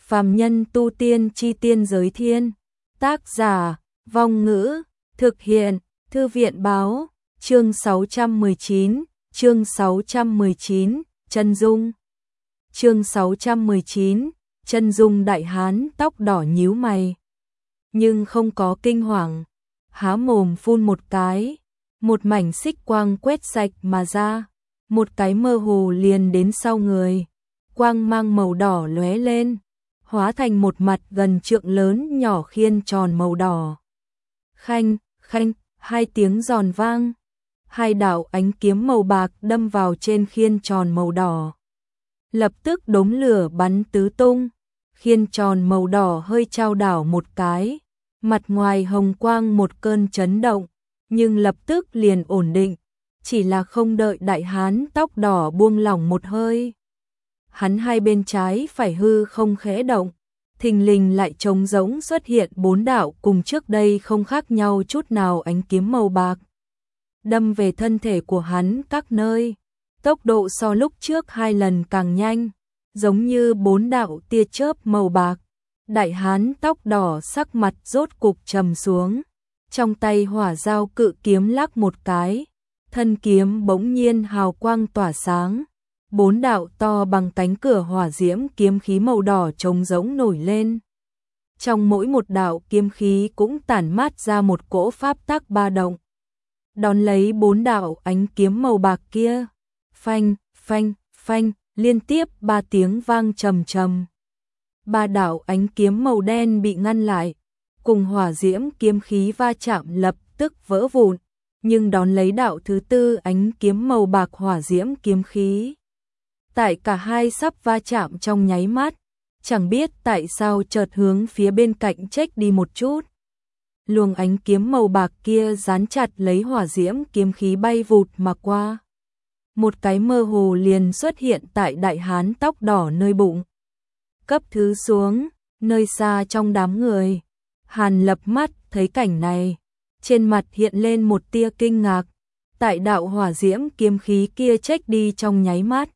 Phàm nhân tu tiên chi tiên giới thiên. Tác giả, Vong Ngữ, thực hiện, Thư viện Báo, chương 619, Chân Dung. Chương 619, Chân Dung. Đại hán tóc đỏ nhíu mày, nhưng không có kinh hoàng, há mồm phun một cái, một mảnh xích quang quét sạch mà ra, một cái mơ hồ liền đến sau người, quang mang màu đỏ lóe lên, hóa thành một mặt gần trượng lớn nhỏ khiên tròn màu đỏ. Khanh, khanh, hai tiếng giòn vang, hai đạo ánh kiếm màu bạc đâm vào trên khiên tròn màu đỏ. Lập tức đốm lửa bắn tứ tung, khiên tròn màu đỏ hơi chao đảo một cái, mặt ngoài hồng quang một cơn chấn động, nhưng lập tức liền ổn định, chỉ là không đợi đại hán tóc đỏ buông lỏng một hơi. Hắn hai bên trái phải hư không khẽ động, thình lình lại trống rỗng xuất hiện bốn đạo cùng trước đây không khác nhau chút nào ánh kiếm màu bạc, đâm về thân thể của hắn các nơi, tốc độ so lúc trước 2 lần càng nhanh, giống như bốn đạo tia chớp màu bạc. Đại hán tóc đỏ sắc mặt rốt cục trầm xuống, trong tay hỏa dao cự kiếm lắc một cái, thân kiếm bỗng nhiên hào quang tỏa sáng, bốn đạo to bằng cánh cửa hỏa diễm kiếm khí màu đỏ trống rỗng nổi lên. Trong mỗi một đạo kiếm khí cũng tản mát ra một cỗ pháp tắc ba động. Đón lấy bốn đạo ánh kiếm màu bạc kia, phanh, phanh, phanh, liên tiếp 3 tiếng vang trầm trầm. 3 đạo ánh kiếm màu đen bị ngăn lại, cùng hỏa diễm kiếm khí va chạm lập tức vỡ vụn, nhưng đón lấy đạo thứ tư ánh kiếm màu bạc hỏa diễm kiếm khí. Tại cả hai sắp va chạm trong nháy mắt, chẳng biết tại sao chợt hướng phía bên cạnh chếch đi một chút. Luồng ánh kiếm màu bạc kia dán chặt lấy hỏa diễm kiếm khí bay vụt mà qua. Một cái mơ hồ liền xuất hiện tại đại hán tóc đỏ nơi bụng. Cấp thứ xuống, nơi xa trong đám người, Hàn Lập mắt thấy cảnh này, trên mặt hiện lên một tia kinh ngạc, tại đạo hỏa diễm kiếm khí kia chếch đi trong nháy mắt.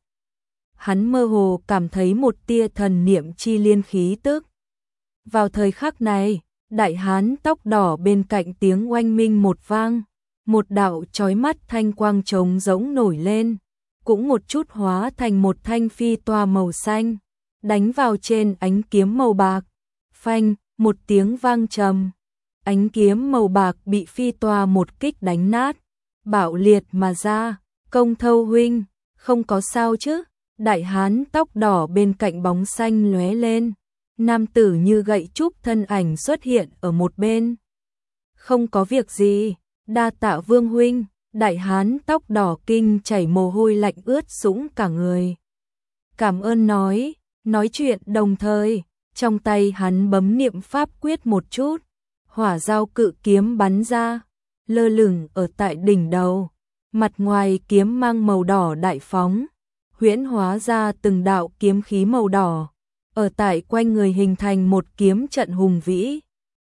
Hắn mơ hồ cảm thấy một tia thần niệm chi liên khí tức. Vào thời khắc này, đại hán tóc đỏ bên cạnh tiếng oanh minh một vang, một đạo chói mắt thanh quang trống rỗng nổi lên, cũng một chút hóa thành một thanh phi toa màu xanh, đánh vào trên ánh kiếm màu bạc. Phanh, một tiếng vang trầm, ánh kiếm màu bạc bị phi toa một kích đánh nát, bạo liệt mà ra. Công Thâu huynh, không có sao chứ? Đại hán tóc đỏ bên cạnh bóng xanh lóe lên, nam tử như gậy trúc thân ảnh xuất hiện ở một bên. Không có việc gì, đa tạ Vương huynh. Đại hán tóc đỏ kinh chảy mồ hôi lạnh ướt sũng cả người. Cảm ơn nói chuyện đồng thời, trong tay hắn bấm niệm pháp quyết một chút, hỏa dao cự kiếm bắn ra, lơ lửng ở tại đỉnh đầu, mặt ngoài kiếm mang màu đỏ đại phóng, huyễn hóa ra từng đạo kiếm khí màu đỏ, ở tại quanh người hình thành một kiếm trận hùng vĩ,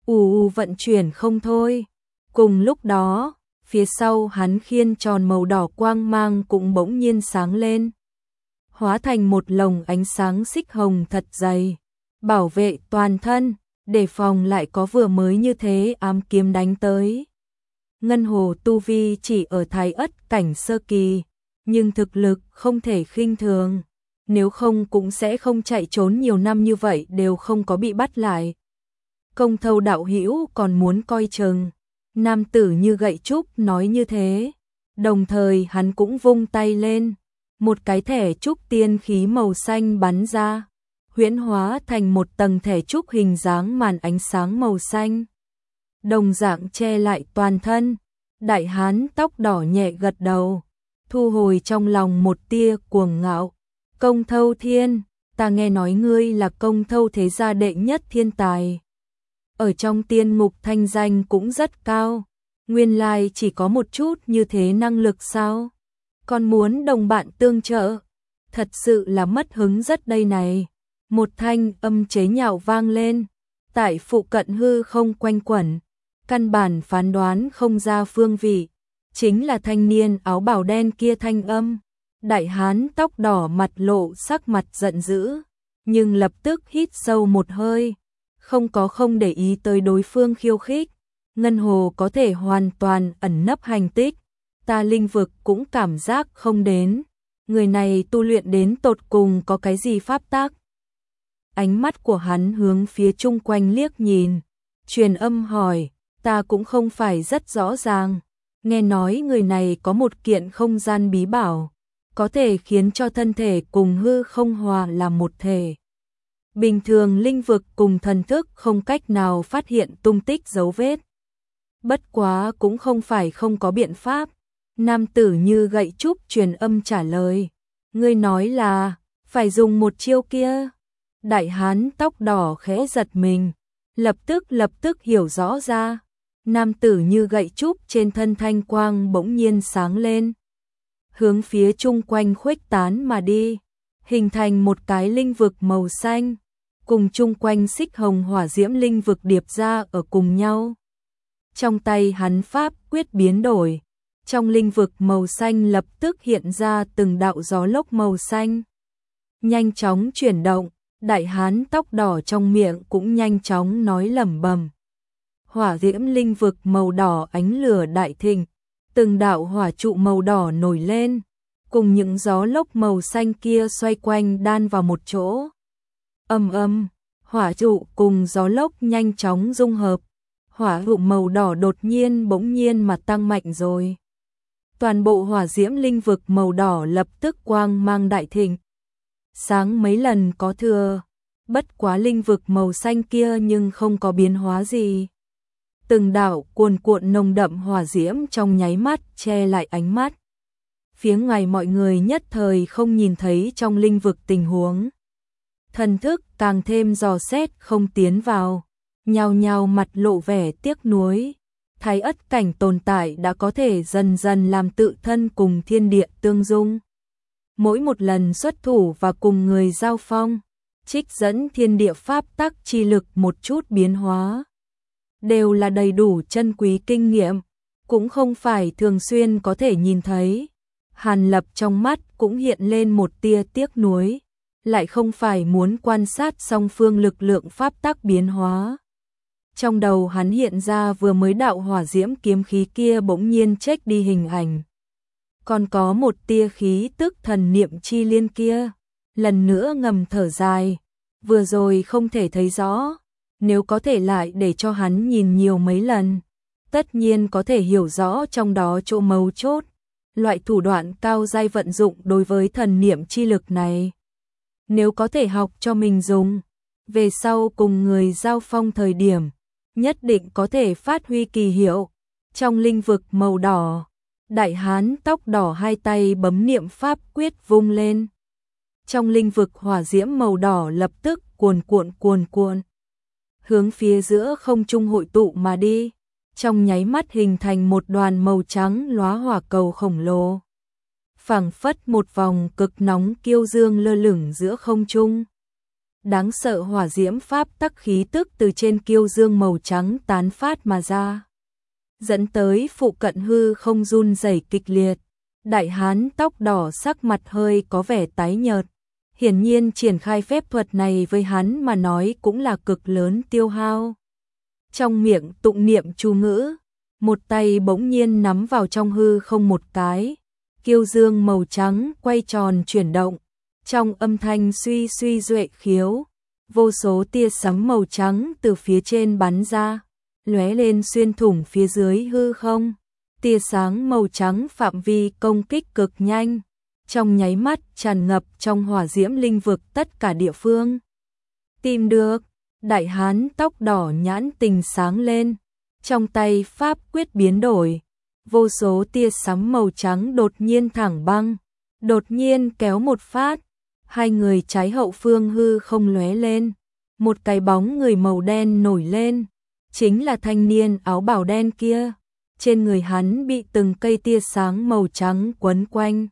vận chuyển không thôi. Cùng lúc đó, phía sau hắn khiên tròn màu đỏ quang mang cũng bỗng nhiên sáng lên, hóa thành một lồng ánh sáng xích hồng thật dày, bảo vệ toàn thân, để phòng lại có vừa mới như thế ám kiếm đánh tới. Ngân Hồ tu vi chỉ ở Thái Ất cảnh sơ kỳ, nhưng thực lực không thể khinh thường, nếu không cũng sẽ không chạy trốn nhiều năm như vậy đều không có bị bắt lại. Công Thâu đạo hữu còn muốn coi chừng. Nam tử như gậy trúc nói như thế, đồng thời hắn cũng vung tay lên, một cái thẻ trúc tiên khí màu xanh bắn ra, huyễn hóa thành một tầng thẻ trúc hình dáng màn ánh sáng màu xanh, đồng dạng che lại toàn thân. Đại hán tóc đỏ nhẹ gật đầu, thu hồi trong lòng một tia cuồng ngạo. Công Thâu thiên, ta nghe nói ngươi là Công Thâu thế gia đệ nhất thiên tài, ở trong tiên ngục thanh danh cũng rất cao, nguyên lai chỉ có một chút như thế năng lực sao? Còn muốn đồng bạn tương trợ, thật sự là mất hứng rất đây này. Một thanh âm chế nhạo vang lên, tại phụ cận hư không quanh quẩn, căn bản phán đoán không ra phương vị, chính là thanh niên áo bào đen kia thanh âm. Đại hán tóc đỏ mặt lộ sắc mặt giận dữ, nhưng lập tức hít sâu một hơi, không để ý tới đối phương khiêu khích. Ngân hồ có thể hoàn toàn ẩn nấp hành tích, ta linh vực cũng cảm giác không đến. Người này tu luyện đến tột cùng có cái gì pháp tắc? Ánh mắt của hắn hướng phía chung quanh liếc nhìn, truyền âm hỏi, ta cũng không phải rất rõ ràng. Nghe nói người này có một kiện không gian bí bảo, có thể khiến cho thân thể cùng hư không hòa làm một thể. Bình thường linh vực cùng thần thức không cách nào phát hiện tung tích dấu vết. Bất quá cũng không phải không có biện pháp. Nam tử như gậy trúc truyền âm trả lời. Ngươi nói là, phải dùng một chiêu kia. Đại hán tóc đỏ khẽ giật mình, lập tức hiểu rõ ra. Nam tử như gậy trúc trên thân thanh quang bỗng nhiên sáng lên, hướng phía chung quanh khuếch tán mà đi, hình thành một cái linh vực màu xanh, cùng chung quanh xích hồng hỏa diễm linh vực điệp ra ở cùng nhau. Trong tay hắn pháp quyết biến đổi, trong linh vực màu xanh lập tức hiện ra từng đạo gió lốc màu xanh, nhanh chóng chuyển động. Đại hán tóc đỏ trong miệng cũng nhanh chóng nói lẩm bẩm. Hỏa diễm linh vực màu đỏ ánh lửa đại thịnh, từng đạo hỏa trụ màu đỏ nổi lên, cùng những gió lốc màu xanh kia xoay quanh đan vào một chỗ. Ầm, hỏa trụ cùng gió lốc nhanh chóng dung hợp, hỏa trụ màu đỏ đột nhiên bỗng nhiên mà tăng mạnh rồi. Toàn bộ hỏa diễm linh vực màu đỏ lập tức quang mang đại thịnh, sáng mấy lần có thừa, bất quá linh vực màu xanh kia nhưng không có biến hóa gì. Từng đạo cuồn cuộn nồng đậm hỏa diễm trong nháy mắt che lại ánh mắt. Phía ngoài mọi người nhất thời không nhìn thấy trong linh vực tình huống. Thần thức càng thêm dò xét không tiến vào, nhao nhao mặt lộ vẻ tiếc nuối. Thái ất cảnh tồn tại đã có thể dần dần làm tự thân cùng thiên địa tương dung. Mỗi một lần xuất thủ và cùng người giao phong, trích dẫn thiên địa pháp tắc chi lực một chút biến hóa, đều là đầy đủ chân quý kinh nghiệm, cũng không phải thường xuyên có thể nhìn thấy. Hàn Lập trong mắt cũng hiện lên một tia tiếc nuối, lại không phải muốn quan sát song phương lực lượng pháp tắc biến hóa. Trong đầu hắn hiện ra vừa mới đạo hỏa diễm kiếm khí kia bỗng nhiên check đi hình ảnh. Còn có một tia khí tức thần niệm chi liên kia, lần nữa ngầm thở dài, vừa rồi không thể thấy rõ, nếu có thể lại để cho hắn nhìn nhiều mấy lần, tất nhiên có thể hiểu rõ trong đó chỗ mấu chốt, loại thủ đoạn cao giai vận dụng đối với thần niệm chi lực này. Nếu có thể học cho mình dùng, về sau cùng người giao phong thời điểm, nhất định có thể phát huy kỳ hiệu. Trong linh vực màu đỏ, đại hán tóc đỏ hai tay bấm niệm pháp quyết vung lên. Trong linh vực hỏa diễm màu đỏ lập tức cuồn cuộn, hướng phía giữa không trung hội tụ mà đi, trong nháy mắt hình thành một đoàn màu trắng lóa hỏa cầu khổng lồ. Phảng phất một vòng cực nóng kiêu dương lơ lửng giữa không trung. Đáng sợ hỏa diễm pháp tắc khí tức từ trên kiêu dương màu trắng tán phát mà ra, dẫn tới phụ cận hư không run rẩy kịch liệt. Đại hán tóc đỏ sắc mặt hơi có vẻ tái nhợt. Hiển nhiên triển khai phép thuật này với hắn mà nói cũng là cực lớn tiêu hao. Trong miệng tụng niệm chú ngữ, một tay bỗng nhiên nắm vào trong hư không một cái, kiêu dương màu trắng quay tròn chuyển động, trong âm thanh suy suy duệ khiếu, vô số tia sấm màu trắng từ phía trên bắn ra, lóe lên xuyên thủng phía dưới hư không. Tia sáng màu trắng phạm vi công kích cực nhanh, trong nháy mắt tràn ngập trong hỏa diễm linh vực tất cả địa phương. Tìm được, đại hán tóc đỏ nhãn tình sáng lên, trong tay pháp quyết biến đổi, vô số tia sấm màu trắng đột nhiên thẳng băng, đột nhiên kéo một phát, hai người trái hậu phương hư không lóe lên, một cái bóng người màu đen nổi lên, chính là thanh niên áo bào đen kia. Trên người hắn bị từng cây tia sáng màu trắng quấn quanh,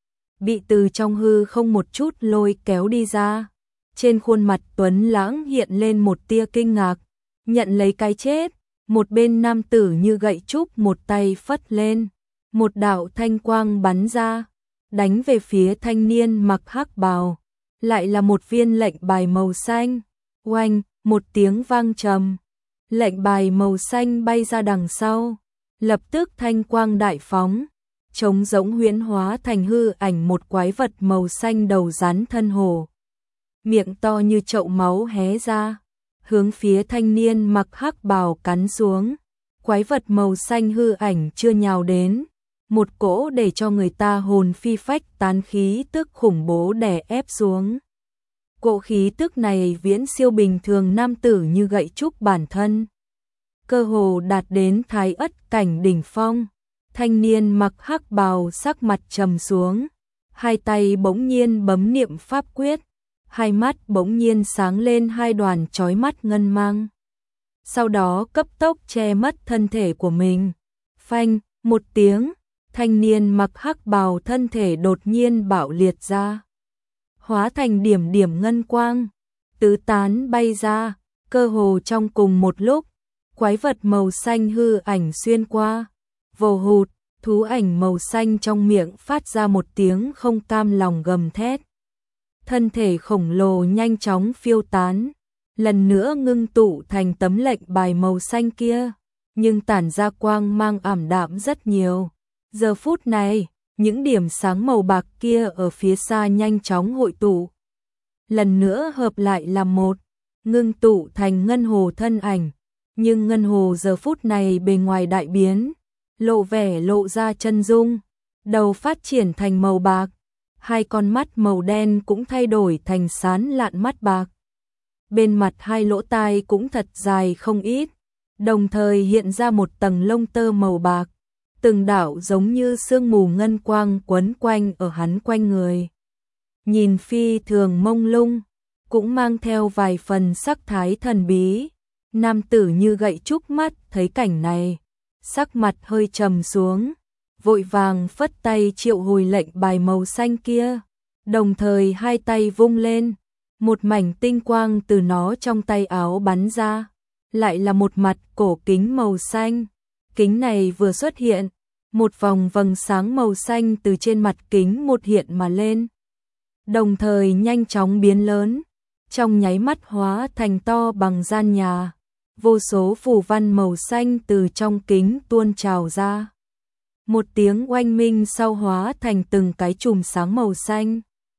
bị từ trong hư không một chút lôi kéo đi ra. Trên khuôn mặt tuấn lãng hiện lên một tia kinh ngạc, nhận lấy cái chết. Một bên nam tử như gậy trúc một tay phất lên, một đạo thanh quang bắn ra, đánh về phía thanh niên mặc hắc bào. lại là một viên lệnh bài màu xanh. Oanh, một tiếng vang trầm. Lệnh bài màu xanh bay ra đằng sau, lập tức thanh quang đại phóng, trống rỗng huyễn hóa thành hư ảnh một quái vật màu xanh đầu rắn thân hổ. Miệng to như chậu máu hé ra, hướng phía thanh niên mặc hắc bào cắn xuống. Quái vật màu xanh hư ảnh chưa nhào đến, một cỗ để cho người ta hồn phi phách tán khí tức khủng bố đè ép xuống. Cỗ khí tức này viễn siêu bình thường nam tử như gậy trúc bản thân, cơ hồ đạt đến thái ất cảnh đỉnh phong. Thanh niên mặc hắc bào sắc mặt trầm xuống, hai tay bỗng nhiên bấm niệm pháp quyết, hai mắt bỗng nhiên sáng lên hai đoàn chói mắt ngân mang. Sau đó cấp tốc che mất thân thể của mình. Phanh, một tiếng, thanh niên mặc hắc bào thân thể đột nhiên bạo liệt ra, hóa thành điểm điểm ngân quang, tứ tán bay ra, cơ hồ trong cùng một lúc, quái vật màu xanh hư ảnh xuyên qua. Vồ hụt, thú ảnh màu xanh trong miệng phát ra một tiếng không cam lòng gầm thét. Thân thể khổng lồ nhanh chóng phiêu tán, lần nữa ngưng tụ thành tấm lệnh bài màu xanh kia, nhưng tản ra quang mang ảm đạm rất nhiều. Giờ phút này, những điểm sáng màu bạc kia ở phía xa nhanh chóng hội tụ, lần nữa hợp lại làm một, ngưng tụ thành ngân hồ thân ảnh. Nhưng ngân hồ giờ phút này bề ngoài đại biến, lộ ra chân dung, đầu phát triển thành màu bạc, hai con mắt màu đen cũng thay đổi thành sán lạn mắt bạc. Bên mặt hai lỗ tai cũng thật dài không ít, đồng thời hiện ra một tầng lông tơ màu bạc, từng đạo giống như sương mù ngân quang quấn quanh ở hắn quanh người. Nhìn phi thường mông lung, cũng mang theo vài phần sắc thái thần bí. Nam tử như gậy trúc mắt thấy cảnh này, sắc mặt hơi trầm xuống, vội vàng phất tay triệu hồi lệnh bài màu xanh kia, đồng thời hai tay vung lên, một mảnh tinh quang từ nó trong tay áo bắn ra, lại là một mặt cổ kính màu xanh. Kính này vừa xuất hiện, một vòng vầng sáng màu xanh từ trên mặt kính một hiện mà lên, đồng thời nhanh chóng biến lớn, trong nháy mắt hóa thành to bằng gian nhà. Vô số phù văn màu xanh từ trong kính tuôn trào ra. Một tiếng oanh minh sau hóa thành từng cái chùm sáng màu xanh.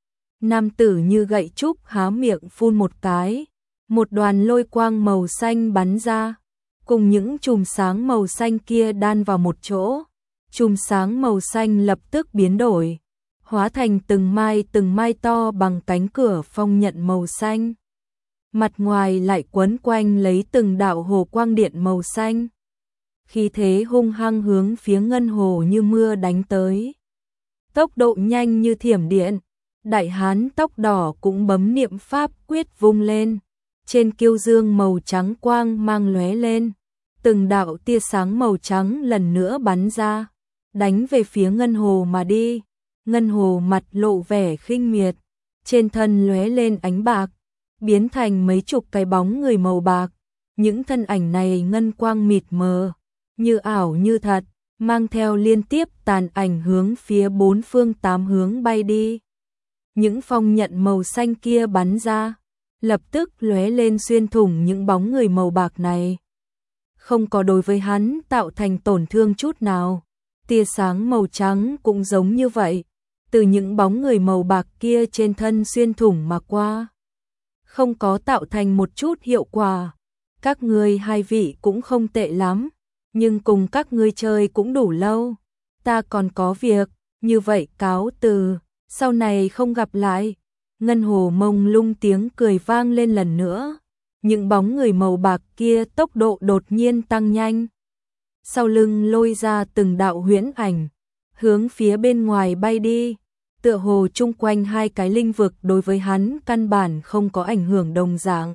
Nam tử như gậy trúc há miệng phun một cái, một đoàn lôi quang màu xanh bắn ra, cùng những chùm sáng màu xanh kia đan vào một chỗ. Chùm sáng màu xanh lập tức biến đổi, hóa thành từng mai to bằng cánh cửa phong nhận màu xanh. Mặt ngoài lại quấn quanh lấy từng đạo hồ quang điện màu xanh. Khí thế hung hăng hướng phía ngân hồ như mưa đánh tới. Tốc độ nhanh như thiểm điện, đại hán tóc đỏ cũng bấm niệm pháp quyết vung lên. Trên kiêu dương màu trắng quang mang lóe lên, từng đạo tia sáng màu trắng lần nữa bắn ra, đánh về phía ngân hồ mà đi. Ngân hồ mặt lộ vẻ khinh miệt, trên thân lóe lên ánh bạc, biến thành mấy chục cái bóng người màu bạc. Những thân ảnh này ngân quang mịt mờ, như ảo như thật, mang theo liên tiếp tàn ảnh hướng phía bốn phương tám hướng bay đi. Những phong nhận màu xanh kia bắn ra, lập tức lóe lên xuyên thủng những bóng người màu bạc này. Không có đối với hắn tạo thành tổn thương chút nào. Tia sáng màu trắng cũng giống như vậy, từ những bóng người màu bạc kia trên thân xuyên thủng mà qua, không có tạo thành một chút hiệu quả. Các ngươi hai vị cũng không tệ lắm, nhưng cùng các ngươi chơi cũng đủ lâu, ta còn có việc, như vậy cáo từ, sau này không gặp lại. Ngân hồ mông lung tiếng cười vang lên lần nữa, những bóng người màu bạc kia tốc độ đột nhiên tăng nhanh, sau lưng lôi ra từng đạo huyễn ảnh, hướng phía bên ngoài bay đi. Tựa hồ chung quanh hai cái linh vực đối với hắn căn bản không có ảnh hưởng đồng dạng.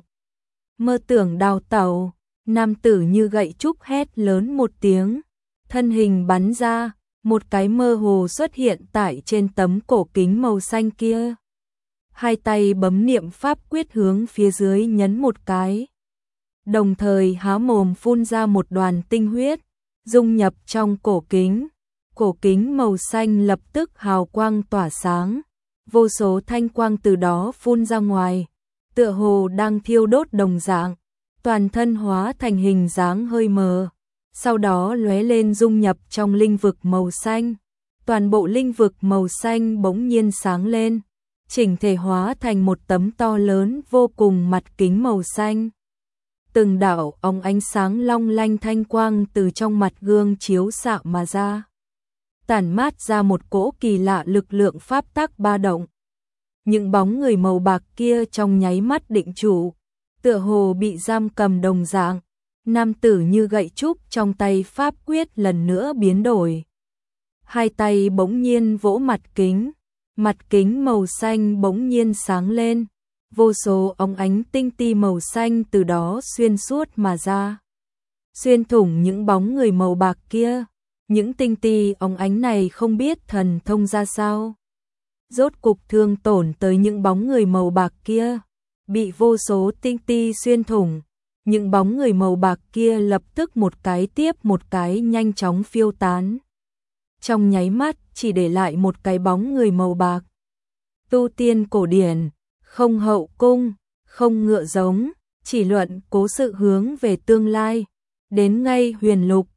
Mơ tưởng đào tẩu, nam tử như gậy trúc hét lớn một tiếng, thân hình bắn ra, một cái mơ hồ xuất hiện tại trên tấm cổ kính màu xanh kia. Hai tay bấm niệm pháp quyết hướng phía dưới nhấn một cái, đồng thời há mồm phun ra một đoàn tinh huyết, dung nhập trong cổ kính. Cổ kính màu xanh lập tức hào quang tỏa sáng, vô số thanh quang từ đó phun ra ngoài, tựa hồ đang thiêu đốt đồng dạng, toàn thân hóa thành hình dáng hơi mờ, sau đó lóe lên dung nhập trong linh vực màu xanh. Toàn bộ linh vực màu xanh bỗng nhiên sáng lên, chỉnh thể hóa thành một tấm to lớn vô cùng mặt kính màu xanh. Từng đạo óng ánh sáng long lanh thanh quang từ trong mặt gương chiếu xạ mà ra, tản mát ra một cỗ kỳ lạ lực lượng pháp tắc ba động. Những bóng người màu bạc kia trong nháy mắt định trụ, tựa hồ bị giam cầm đồng dạng. Nam tử như gậy trúc trong tay pháp quyết lần nữa biến đổi. Hai tay bỗng nhiên vỗ mặt kính màu xanh bỗng nhiên sáng lên, vô số óng ánh tinh ti màu xanh từ đó xuyên suốt mà ra, xuyên thủng những bóng người màu bạc kia. Những tinh ti óng ánh này không biết thần thông ra sao, rốt cục thương tổn tới những bóng người màu bạc kia, bị vô số tinh ti xuyên thủng. Những bóng người màu bạc kia lập tức một cái tiếp một cái nhanh chóng phiêu tán. Trong nháy mắt chỉ để lại một cái bóng người màu bạc. Tu tiên cổ điển, không hậu cung, không ngựa giống, chỉ luận cố sự hướng về tương lai. Đến ngay huyền lục,